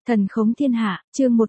Thần khống thiên hạ, chương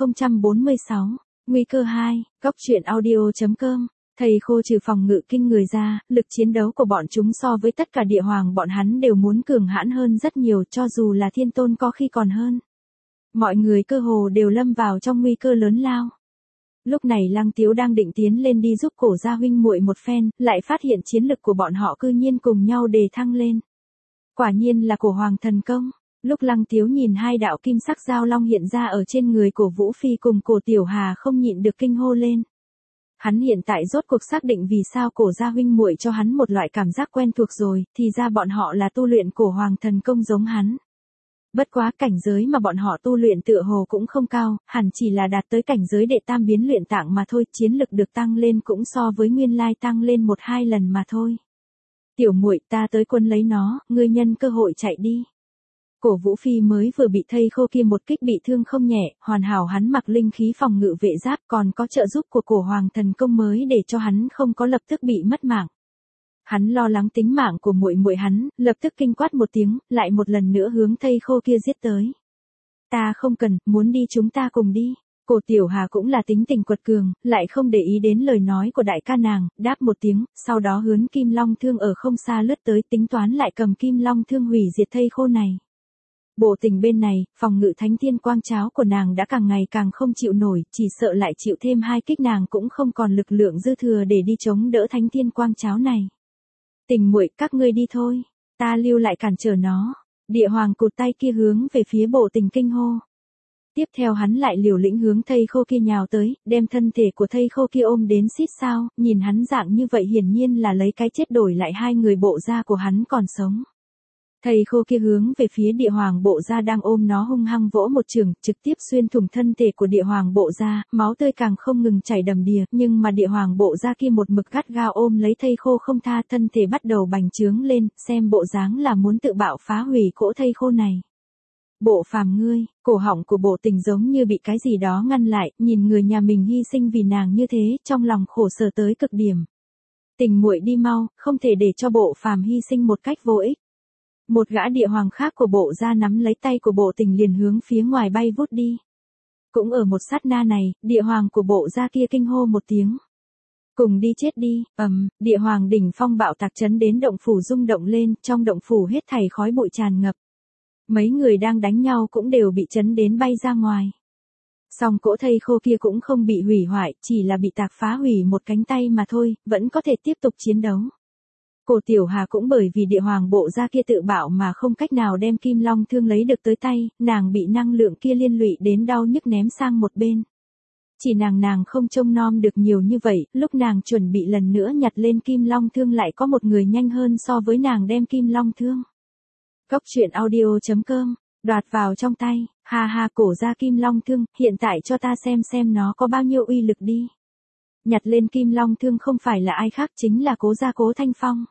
1046, nguy cơ 2, góc truyện audio.com. Thầy khô trừ phòng ngự kinh người ra, lực chiến đấu của bọn chúng so với tất cả địa hoàng bọn hắn đều muốn cường hãn hơn rất nhiều, cho dù là thiên tôn có khi còn hơn. Mọi người cơ hồ đều lâm vào trong nguy cơ lớn lao. Lúc này Lăng Tiếu đang định tiến lên đi giúp Cổ gia huynh muội một phen, lại phát hiện chiến lực của bọn họ cư nhiên cùng nhau đề thăng lên. Quả nhiên là Cổ Hoàng thần công. Lúc Lăng Tiếu nhìn hai đạo kim sắc giao long hiện ra ở trên người Cổ Vũ Phi cùng Cổ Tiểu Hà không nhịn được kinh hô lên. Hắn hiện tại rốt cuộc xác định vì sao Cổ gia huynh muội cho hắn một loại cảm giác quen thuộc rồi, thì ra bọn họ là tu luyện Cổ Hoàng thần công giống hắn. Bất quá cảnh giới mà bọn họ tu luyện tựa hồ cũng không cao, hẳn chỉ là đạt tới cảnh giới đệ tam biến luyện tạng mà thôi, chiến lực được tăng lên cũng so với nguyên lai tăng lên 1-2 lần mà thôi. Tiểu muội, ta tới quân lấy nó, ngươi nhân cơ hội chạy đi. Cổ Vũ Phi mới vừa bị thây khô kia một kích bị thương không nhẹ, hoàn hảo hắn mặc linh khí phòng ngự vệ giáp còn có trợ giúp của Cổ Hoàng thần công mới để cho hắn không có lập tức bị mất mạng. Hắn lo lắng tính mạng của muội muội hắn, lập tức kinh quát một tiếng, lại một lần nữa hướng thây khô kia giết tới. Ta không cần, muốn đi chúng ta cùng đi. Cổ Tiểu Hà cũng là tính tình quật cường, lại không để ý đến lời nói của đại ca nàng, đáp một tiếng, sau đó hướng Kim Long Thương ở không xa lướt tới, tính toán lại cầm Kim Long Thương hủy diệt thây khô này. Bộ tình bên này, phòng ngự thánh thiên quang cháo của nàng đã càng ngày càng không chịu nổi, chỉ sợ lại chịu thêm 2 kích nàng cũng không còn lực lượng dư thừa để đi chống đỡ thánh thiên quang cháo này. Tình muội, các ngươi đi thôi, ta lưu lại cản trở nó. Địa hoàng cụt tay kia hướng về phía bộ tình kinh hô. Tiếp theo hắn lại liều lĩnh hướng thây khô kia nhào tới, đem thân thể của thây khô kia ôm đến xít sao, nhìn hắn dạng như vậy hiển nhiên là lấy cái chết đổi lại hai người bộ gia của hắn còn sống. Thây khô kia hướng về phía địa hoàng bộ gia đang ôm nó hung hăng vỗ một trường, trực tiếp xuyên thủng thân thể của địa hoàng bộ gia, máu tươi càng không ngừng chảy đầm đìa, nhưng mà địa hoàng bộ gia kia một mực gắt gao ôm lấy thây khô không tha, thân thể bắt đầu bành trướng lên, xem bộ dáng là muốn tự bạo phá hủy cỗ thây khô này. Bộ phàm ngươi, cổ họng của bộ tình giống như bị cái gì đó ngăn lại, nhìn người nhà mình hy sinh vì nàng như thế, trong lòng khổ sở tới cực điểm. Tình muội đi mau, không thể để cho bộ phàm hy sinh một cách vô ích. Một gã địa hoàng khác của bộ gia nắm lấy tay của bộ tình liền hướng phía ngoài bay vút đi. Cũng ở một sát na này, địa hoàng của bộ gia kia kinh hô một tiếng. Cùng đi chết đi, địa hoàng đỉnh phong bạo tạc chấn đến động phủ rung động lên, trong động phủ hết thảy khói bụi tràn ngập. Mấy người đang đánh nhau cũng đều bị chấn đến bay ra ngoài. Song cỗ thây khô kia cũng không bị hủy hoại, chỉ là bị tạc phá hủy một cánh tay mà thôi, vẫn có thể tiếp tục chiến đấu. Cổ Tiểu Hà cũng bởi vì địa hoàng bộ gia kia tự bạo mà không cách nào đem Kim Long Thương lấy được tới tay, nàng bị năng lượng kia liên lụy đến đau nhức ném sang một bên. Chỉ nàng không trông nom được nhiều như vậy, lúc nàng chuẩn bị lần nữa nhặt lên Kim Long Thương lại có một người nhanh hơn so với nàng đem Kim Long Thương. Góc truyện audio.com, đoạt vào trong tay, ha cổ gia Kim Long Thương, hiện tại cho ta xem nó có bao nhiêu uy lực đi. Nhặt lên Kim Long Thương không phải là ai khác chính là Cố gia Cố Thanh Phong.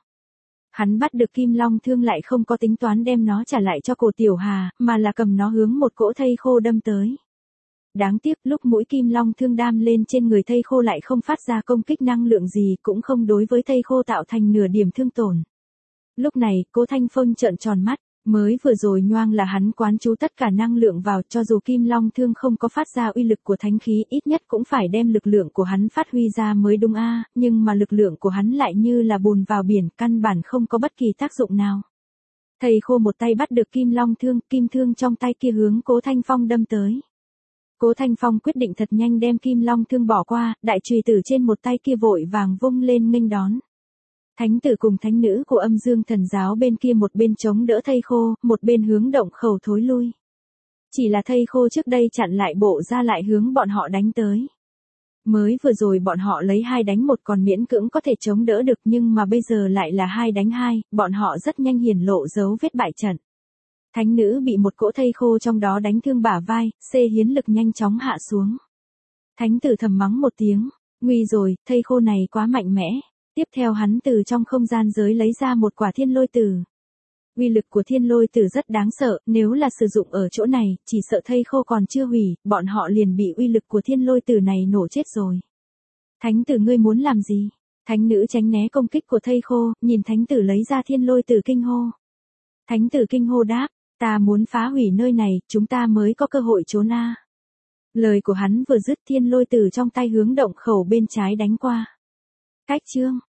Hắn bắt được Kim Long Thương lại không có tính toán đem nó trả lại cho Cổ Tiểu Hà, mà là cầm nó hướng một cỗ thây khô đâm tới. Đáng tiếc lúc mũi Kim Long Thương đam lên trên người thây khô lại không phát ra công kích năng lượng gì, cũng không đối với thây khô tạo thành nửa điểm thương tổn. Lúc này, Cố Thanh Phong trợn tròn mắt, mới vừa rồi nhoang là hắn quán chú tất cả năng lượng vào, cho dù Kim Long Thương không có phát ra uy lực của thánh khí, ít nhất cũng phải đem lực lượng của hắn phát huy ra mới đúng a, nhưng mà lực lượng của hắn lại như là bùn vào biển, căn bản không có bất kỳ tác dụng nào. Thầy khô một tay bắt được Kim Long Thương, kim thương trong tay kia hướng Cố Thanh Phong đâm tới. Cố Thanh Phong quyết định thật nhanh đem Kim Long Thương bỏ qua, đại chùy tử trên một tay kia vội vàng vung lên nghênh đón. Thánh tử cùng thánh nữ của Âm Dương Thần giáo bên kia một bên chống đỡ thây khô, một bên hướng động khẩu thối lui. Chỉ là thây khô trước đây chặn lại bộ ra lại hướng bọn họ đánh tới. Mới vừa rồi bọn họ lấy 2 đánh 1 còn miễn cưỡng có thể chống đỡ được, nhưng mà bây giờ lại là 2 đánh 2, bọn họ rất nhanh hiển lộ dấu vết bại trận. Thánh nữ bị một cỗ thây khô trong đó đánh thương bả vai, hiến lực nhanh chóng hạ xuống. Thánh tử thầm mắng một tiếng, nguy rồi, thây khô này quá mạnh mẽ. Tiếp theo hắn từ trong không gian giới lấy ra một quả thiên lôi tử. Uy lực của thiên lôi tử rất đáng sợ, nếu là sử dụng ở chỗ này, chỉ sợ thây khô còn chưa hủy, bọn họ liền bị uy lực của thiên lôi tử này nổ chết rồi. Thánh tử ngươi muốn làm gì? Thánh nữ tránh né công kích của thây khô, nhìn thánh tử lấy ra thiên lôi tử kinh hô. Thánh tử kinh hô đáp, Ta muốn phá hủy nơi này, chúng ta mới có cơ hội trốn a. Lời của hắn vừa dứt thiên lôi từ trong tay hướng động khẩu bên trái đánh qua. Cách chương.